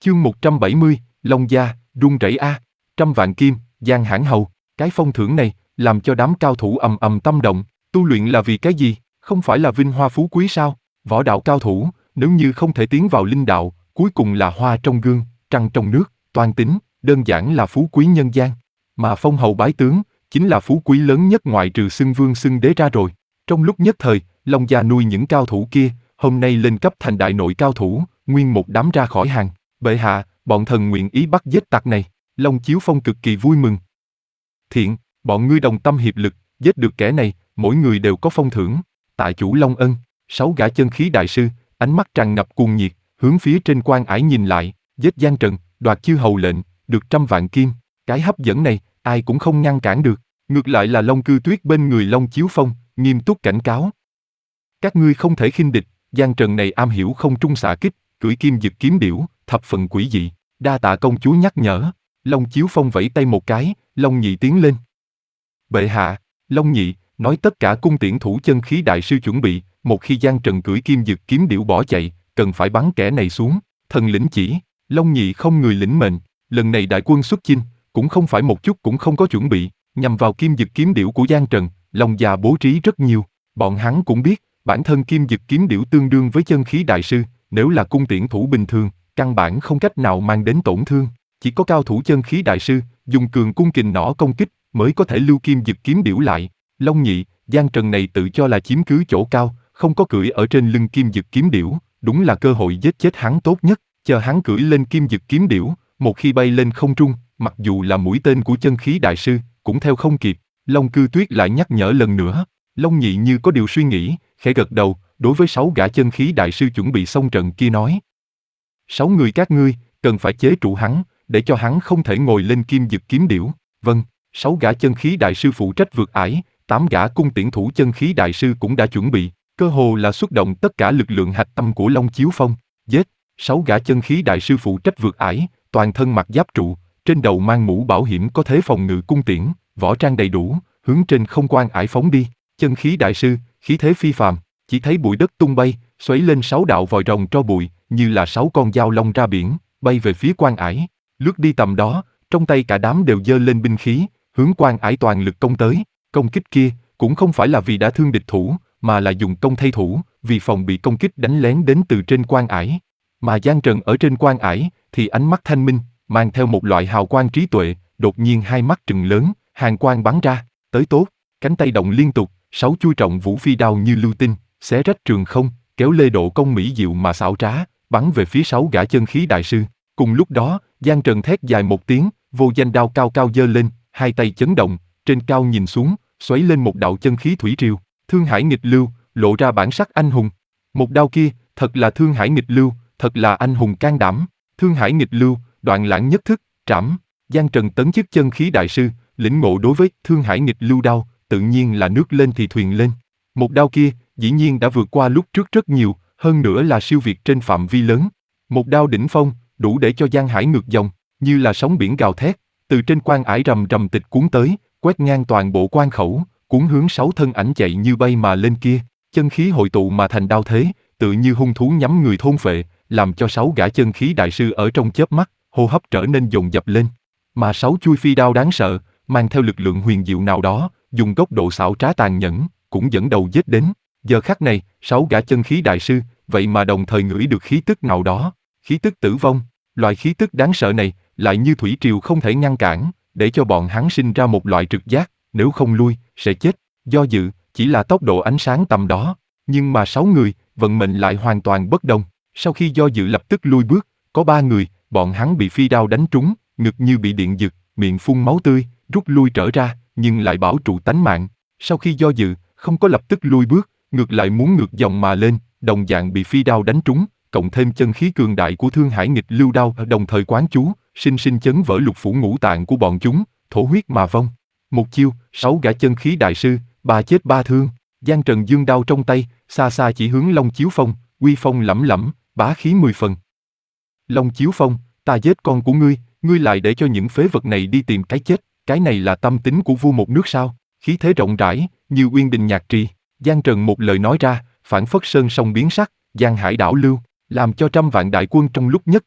Chương 170, Long Gia, run rẩy a. Trăm vạn kim, Giang Hãn Hầu. Cái phong thưởng này, làm cho đám cao thủ ầm ầm tâm động. Tu luyện là vì cái gì? Không phải là vinh hoa phú quý sao? Võ đạo cao thủ, nếu như không thể tiến vào linh đạo, cuối cùng là hoa trong gương, trăng trong nước, toan tính, đơn giản là phú quý nhân gian. Mà phong hầu bái tướng, chính là phú quý lớn nhất ngoại trừ xưng vương xưng đế ra rồi. Trong lúc nhất thời, Long Gia nuôi những cao thủ kia, hôm nay lên cấp thành đại nội cao thủ, nguyên một đám ra khỏi hàng. Bệ hạ, bọn thần nguyện ý bắt giết tặc này. Long Chiếu Phong cực kỳ vui mừng. Thiện, bọn ngươi đồng tâm hiệp lực, giết được kẻ này, mỗi người đều có phong thưởng. Tạ chủ Long Ân, 6 gã chân khí đại sư, ánh mắt tràn ngập cuồng nhiệt, hướng phía trên quan ải nhìn lại, giết Giang Trần, đoạt chư hầu lệnh, được 100 vạn kim. Cái hấp dẫn này, ai cũng không ngăn cản được. Ngược lại là Long Cư Tuyết bên người Long Chiếu Phong, nghiêm túc cảnh cáo. Các ngươi không thể khinh địch, Giang Trần này am hiểu không trung xạ kích, cưỡi kim dực kiếm điểu, thập phần quỷ dị. Đa tạ công chúa nhắc nhở. Long Chiếu Phong vẫy tay một cái, Long Nhị tiến lên. Bệ hạ, Long Nhị, nói tất cả cung tiễn thủ chân khí đại sư chuẩn bị, một khi Giang Trần cưỡi kim dực kiếm điểu bỏ chạy, cần phải bắn kẻ này xuống. Thần lĩnh chỉ. Long Nhị không người lĩnh mệnh, lần này đại quân xuất chinh, cũng không phải một chút cũng không có chuẩn bị, nhằm vào kim dực kiếm điểu của Giang Trần, Long Gia bố trí rất nhiều. Bọn hắn cũng biết, bản thân kim dực kiếm điểu tương đương với chân khí đại sư, nếu là cung tiễn thủ bình thường, căn bản không cách nào mang đến tổn thương. Chỉ có cao thủ chân khí đại sư, dùng cường cung kình nỏ công kích, mới có thể lưu kim dực kiếm điểu lại. Long Nhị, Giang Trần này tự cho là chiếm cứ chỗ cao, không có cưỡi ở trên lưng kim dực kiếm điểu, đúng là cơ hội giết chết hắn tốt nhất. Chờ hắn cưỡi lên kim dực kiếm điểu, một khi bay lên không trung, mặc dù là mũi tên của chân khí đại sư, cũng theo không kịp. Long Cư Tuyết lại nhắc nhở lần nữa. Long Nhị như có điều suy nghĩ, khẽ gật đầu, đối với 6 gã chân khí đại sư chuẩn bị xông trận kia nói. 6 người các ngươi, cần phải chế trụ hắn, để cho hắn không thể ngồi lên kim dực kiếm điểu. Vâng, 6 gã chân khí đại sư phụ trách vượt ải, 8 gã cung tiễn thủ chân khí đại sư cũng đã chuẩn bị, cơ hồ là xuất động tất cả lực lượng hạch tâm của Long Chiếu Phong. Giết, 6 gã chân khí đại sư phụ trách vượt ải, toàn thân mặc giáp trụ, trên đầu mang mũ bảo hiểm có thế phòng ngự cung tiễn, võ trang đầy đủ, hướng trên không quan ải phóng đi. Chân khí đại sư, khí thế phi phàm, chỉ thấy bụi đất tung bay, xoáy lên 6 đạo vòi rồng tro bụi, như là 6 con dao long ra biển, bay về phía quan ải. Lướt đi tầm đó, trong tay cả đám đều giơ lên binh khí, hướng quan ải toàn lực công tới. Công kích kia, cũng không phải là vì đã thương địch thủ, mà là dùng công thay thủ, vì phòng bị công kích đánh lén đến từ trên quan ải. Mà Giang Trần ở trên quan ải, thì ánh mắt thanh minh, mang theo một loại hào quang trí tuệ, đột nhiên hai mắt trừng lớn, hàn quang bắn ra, tới tốt, cánh tay động liên tục, 6 chuôi trọng vũ phi đao như lưu tinh, xé rách trường không, kéo lê độ công mỹ diệu mà xảo trá, bắn về phía 6 gã chân khí đại sư. Cùng lúc đó, Giang Trần thét dài một tiếng, vô danh đao cao cao giơ lên, hai tay chấn động, trên cao nhìn xuống, xoáy lên một đạo chân khí thủy triều, thương hải nghịch lưu, lộ ra bản sắc anh hùng. Một đao kia, thật là thương hải nghịch lưu, thật là anh hùng can đảm. Thương hải nghịch lưu, đoạn lãng nhất thức, trảm. Giang Trần tấn chức chân khí đại sư, lĩnh ngộ đối với thương hải nghịch lưu đao, tự nhiên là nước lên thì thuyền lên. Một đao kia, dĩ nhiên đã vượt qua lúc trước rất nhiều, hơn nữa là siêu việt trên phạm vi lớn. Một đao đỉnh phong, đủ để cho Giang Hải ngược dòng, như là sóng biển gào thét, từ trên quan ải rầm rầm tịch cuốn tới, quét ngang toàn bộ quan khẩu, cuốn hướng 6 thân ảnh chạy như bay mà lên kia. Chân khí hội tụ mà thành đao thế, tự như hung thú nhắm người thôn phệ, làm cho 6 gã chân khí đại sư ở trong chớp mắt, hô hấp trở nên dồn dập lên. Mà 6 chuôi phi đao đáng sợ, mang theo lực lượng huyền diệu nào đó, dùng góc độ xảo trá tàn nhẫn, cũng dẫn đầu giết đến. Giờ khắc này, 6 gã chân khí đại sư, vậy mà đồng thời ngửi được khí tức nào đó, khí tức tử vong. Loại khí tức đáng sợ này, lại như thủy triều không thể ngăn cản, để cho bọn hắn sinh ra một loại trực giác, nếu không lui, sẽ chết. Do dự, chỉ là tốc độ ánh sáng tầm đó, nhưng mà 6 người, vận mệnh lại hoàn toàn bất đồng. Sau khi do dự lập tức lui bước, có 3 người, bọn hắn bị phi đao đánh trúng, ngực như bị điện giật, miệng phun máu tươi, rút lui trở ra, nhưng lại bảo trụ tánh mạng. Sau khi do dự, không có lập tức lui bước, ngược lại muốn ngược dòng mà lên, đồng dạng bị phi đao đánh trúng, cộng thêm chân khí cường đại của thương hải nghịch lưu đao đồng thời quán chú, sinh sinh chấn vỡ lục phủ ngũ tạng của bọn chúng, thổ huyết mà vong. Một chiêu, 6 gã chân khí đại sư, 3 chết 3 thương. Giang Trần giương đao trong tay, xa xa chỉ hướng Long Chiếu Phong, uy phong lẫm lẫm, bá khí 10 phần. Long Chiếu Phong, ta giết con của ngươi lại để cho những phế vật này đi tìm cái chết, cái này là tâm tính của vua một nước sao? Khí thế rộng rãi, như uyên đình nhạc trì. Giang Trần một lời nói ra, phảng phất sơn sông biến sắc, giang hải đảo lưu, làm cho trăm vạn đại quân trong lúc nhất thời,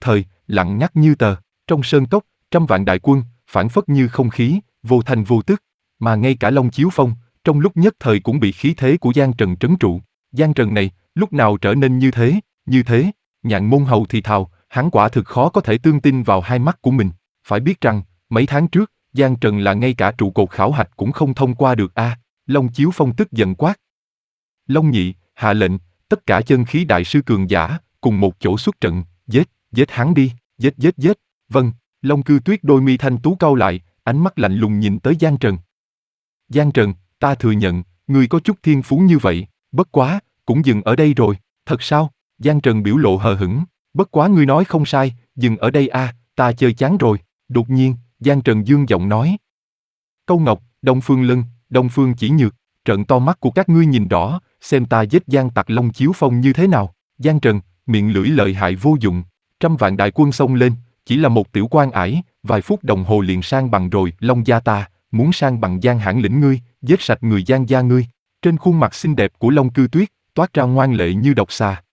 lặng ngắt như tờ. Trong sơn cốc, trăm vạn đại quân, phảng phất như không khí, vô thanh vô tức. Mà ngay cả Long Chiếu Phong, trong lúc nhất thời cũng bị khí thế của Giang Trần trấn trụ. Giang Trần này, lúc nào trở nên như thế, như thế? Nhạn Môn Hầu thì thào, hắn quả thực khó có thể tương tin vào hai mắt của mình. Phải biết rằng, mấy tháng trước, Giang Trần là ngay cả trụ cột khảo hạch cũng không thông qua được a. Long Chiếu Phong tức giận quát. Long Nhị, hạ lệnh, tất cả chân khí đại sư cường giả, cùng một chỗ xuất trận, giết hắn đi, giết. Vâng, Long Cư Tuyết đôi mi thanh tú cau lại, ánh mắt lạnh lùng nhìn tới Giang Trần. Giang Trần, ta thừa nhận, ngươi có chút thiên phú như vậy, bất quá, cũng dừng ở đây rồi, thật sao? Giang Trần biểu lộ hờ hững, bất quá ngươi nói không sai, dừng ở đây a, ta chơi chán rồi. Đột nhiên, Giang Trần dương giọng nói. Câu Ngọc, Đông Phương Lân, Đông Phương Chỉ Nhược, trợn to mắt của các ngươi nhìn rõ, xem ta giết Giang tặc Long Chiếu Phong như thế nào. Giang Trần, miệng lưỡi lợi hại vô dụng, trăm vạn đại quân xông lên, chỉ là một tiểu quan ải, vài phút đồng hồ liền sang bằng rồi. Long gia ta, muốn sang bằng Giang hãn lĩnh ngươi, giết sạch người Giang gia ngươi. Trên khuôn mặt xinh đẹp của Long Cư Tuyết, toát ra ngoan lệ như độc xà.